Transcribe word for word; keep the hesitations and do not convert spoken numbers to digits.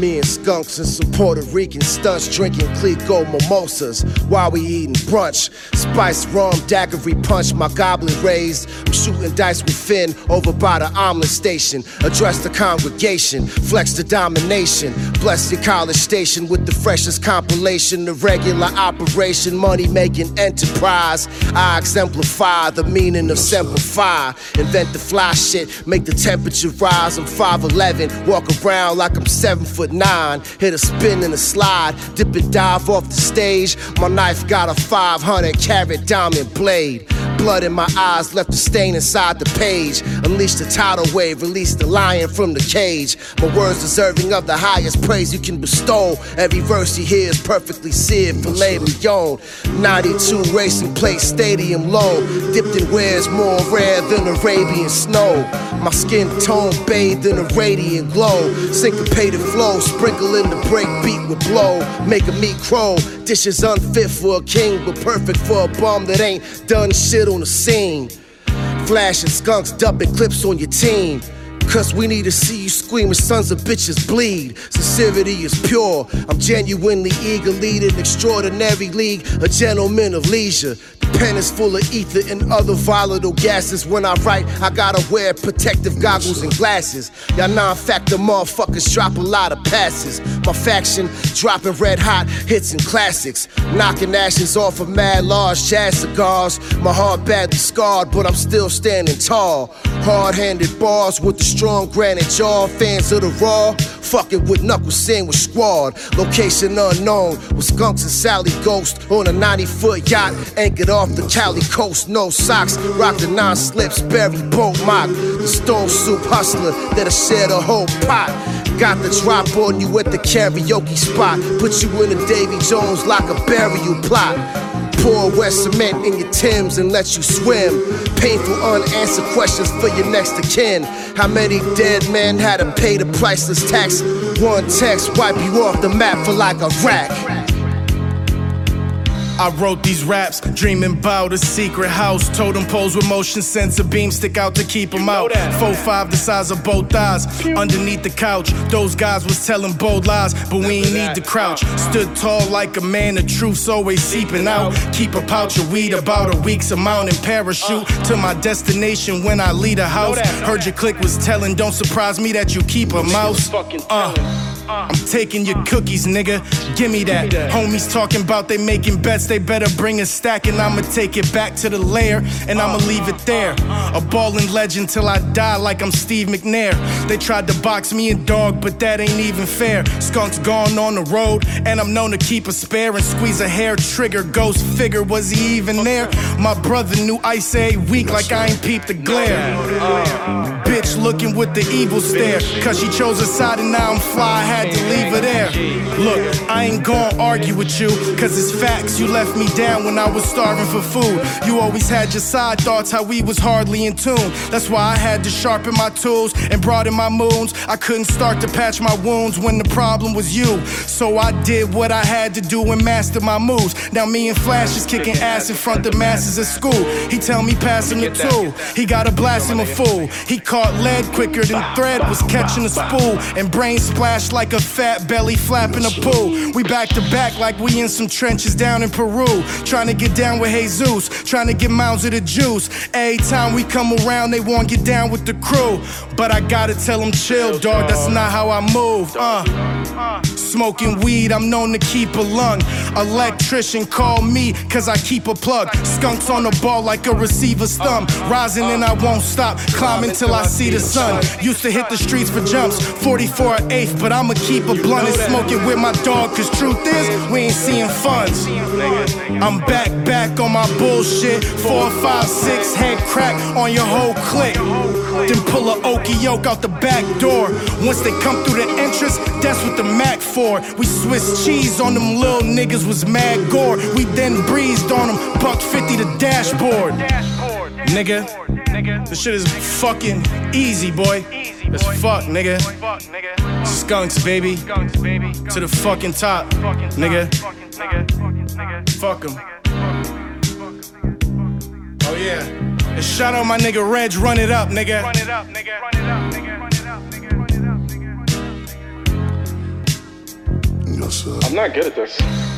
Me and skunks and some Puerto Rican stunts drinking Clico mimosas while we eating brunch. Spice rum, daiquiri punch, my goblin raised. I'm shooting dice with Finn over by the omelet station. Address the congregation, flex the domination. Bless your college station with the freshest compilation. The regular operation, money making enterprise. I exemplify the meaning of Semper Fi. Invent the fly shit, make the temperature rise. I'm five eleven, walk around like I'm seven foot nine. Hit a spin and a slide, dip and dive off the stage. My knife got a five hundred carat diamond blade. Blood in my eyes left a stain inside the page. Unleash the tidal wave, release the lion from the cage. My words deserving of the highest praise you can bestow. Every verse you hear is perfectly seared, filet mignon. ninety-two Racing Place Stadium low, dipped in wares more rare than Arabian snow. My skin tone bathed in a radiant glow. Syncopated flow, sprinkle in the break beat with blow. Make a meat crow, dishes unfit for a king, but perfect for a bum that ain't done shit on the scene. Flashing skunks, dumping clips on your team. Cause we need to see you screaming sons of bitches bleed. Sincerity is pure, I'm genuinely eager, lead an extraordinary league, a gentleman of leisure. The pen is full of ether and other volatile gases. When I write, I gotta wear protective goggles and glasses. Y'all non-factor motherfuckers drop a lot of passes. My faction dropping red hot hits and classics. Knocking ashes off of mad large jazz cigars. My heart badly scarred, but I'm still standing tall. Hard-handed bars with the strong granite jaw. Fans of the raw, fucking with knuckles sandwich squad. Location unknown, with skunks and Sally Ghost on a ninety foot yacht anchored off the Cali coast. No socks, rock the non-slips, Barry boat mock. The stone soup hustler that'll share the whole pot. Got the drop on you at the karaoke spot. Put you in a Davy Jones like a burial plot. Pour wet cement in your Timbs and let you swim. Painful unanswered questions for your next of kin. How many dead men had to pay the priceless tax? One text wipe you off the map for like Iraq. I wrote these raps, dreaming about a secret house. Totem poles with motion sensor beams stick out to keep them out. Four five the size of both thighs, underneath the couch. Those guys was telling bold lies, but we ain't need to crouch. Stood tall like a man, the truth's always seeping out. Keep a pouch of weed, about a week's amount, and parachute to my destination when I leave the house. Heard your clique was telling, don't surprise me that you keep a mouse. Uh. I'm taking your cookies, nigga, gimme that. Homies talking about they making bets, they better bring a stack. And I'ma take it back to the lair, and I'ma leave it there. A ballin' legend till I die like I'm Steve McNair. They tried to box me and dog, but that ain't even fair. Skunk's gone on the road, and I'm known to keep a spare and squeeze a hair trigger. Ghost figure, was he even there? My brother knew Ice A weak like I ain't peeped the glare. uh, Bitch looking with the evil stare, cause she chose a side and now I'm fly, I had to leave her there. Look, I ain't gon' argue with you, cause it's facts. You left me down when I was starving for food. You always had your side thoughts, how we was hardly in tune. That's why I had to sharpen my tools and broaden my moons. I couldn't start to patch my wounds when the problem was you. So I did what I had to do and master my moves. Now me and Flash is kicking ass in front of masses at school. He tell me pass him the tool, he got a blast him a fool. He caught lead quicker than thread was catching a spool. And brain splashed like a fat belly flapping a pool. We back to back like we in some trenches down in Peru. Trying to get down with Jesus, trying to get mounds of the juice. Every time we come around, they won't get down with the crew. But I gotta tell them chill, dog, that's not how I move. Uh, smoking weed, I'm known to keep a lung. Electrician call me, cause I keep a plug. Skunks on the ball like a receiver's thumb. Rising and I won't stop, climbing till I see the sun. Used to hit the streets for jumps, forty-four an eighth, but I'ma keep a blunt and smoke it with my dog. Cause truth is, we ain't seeing funds. I'm back, back on my bullshit. Four, five, six, head crack on your whole clique. Then pull a okey yoke out the back door. Once they come through the entrance, that's what the Mac for. We Swiss cheese on them little niggas was mad gore. We then breezed on them, buck fifty the dashboard. Nigga, this shit is fucking easy, boy. It's fuck, nigga. Skunks, baby. To the fucking top, nigga. Fuck 'em. Oh yeah. And shout out my nigga Reg, run it up, nigga. Run it up, nigga. Run it up, nigga. Run it up, nigga. I'm not good at this.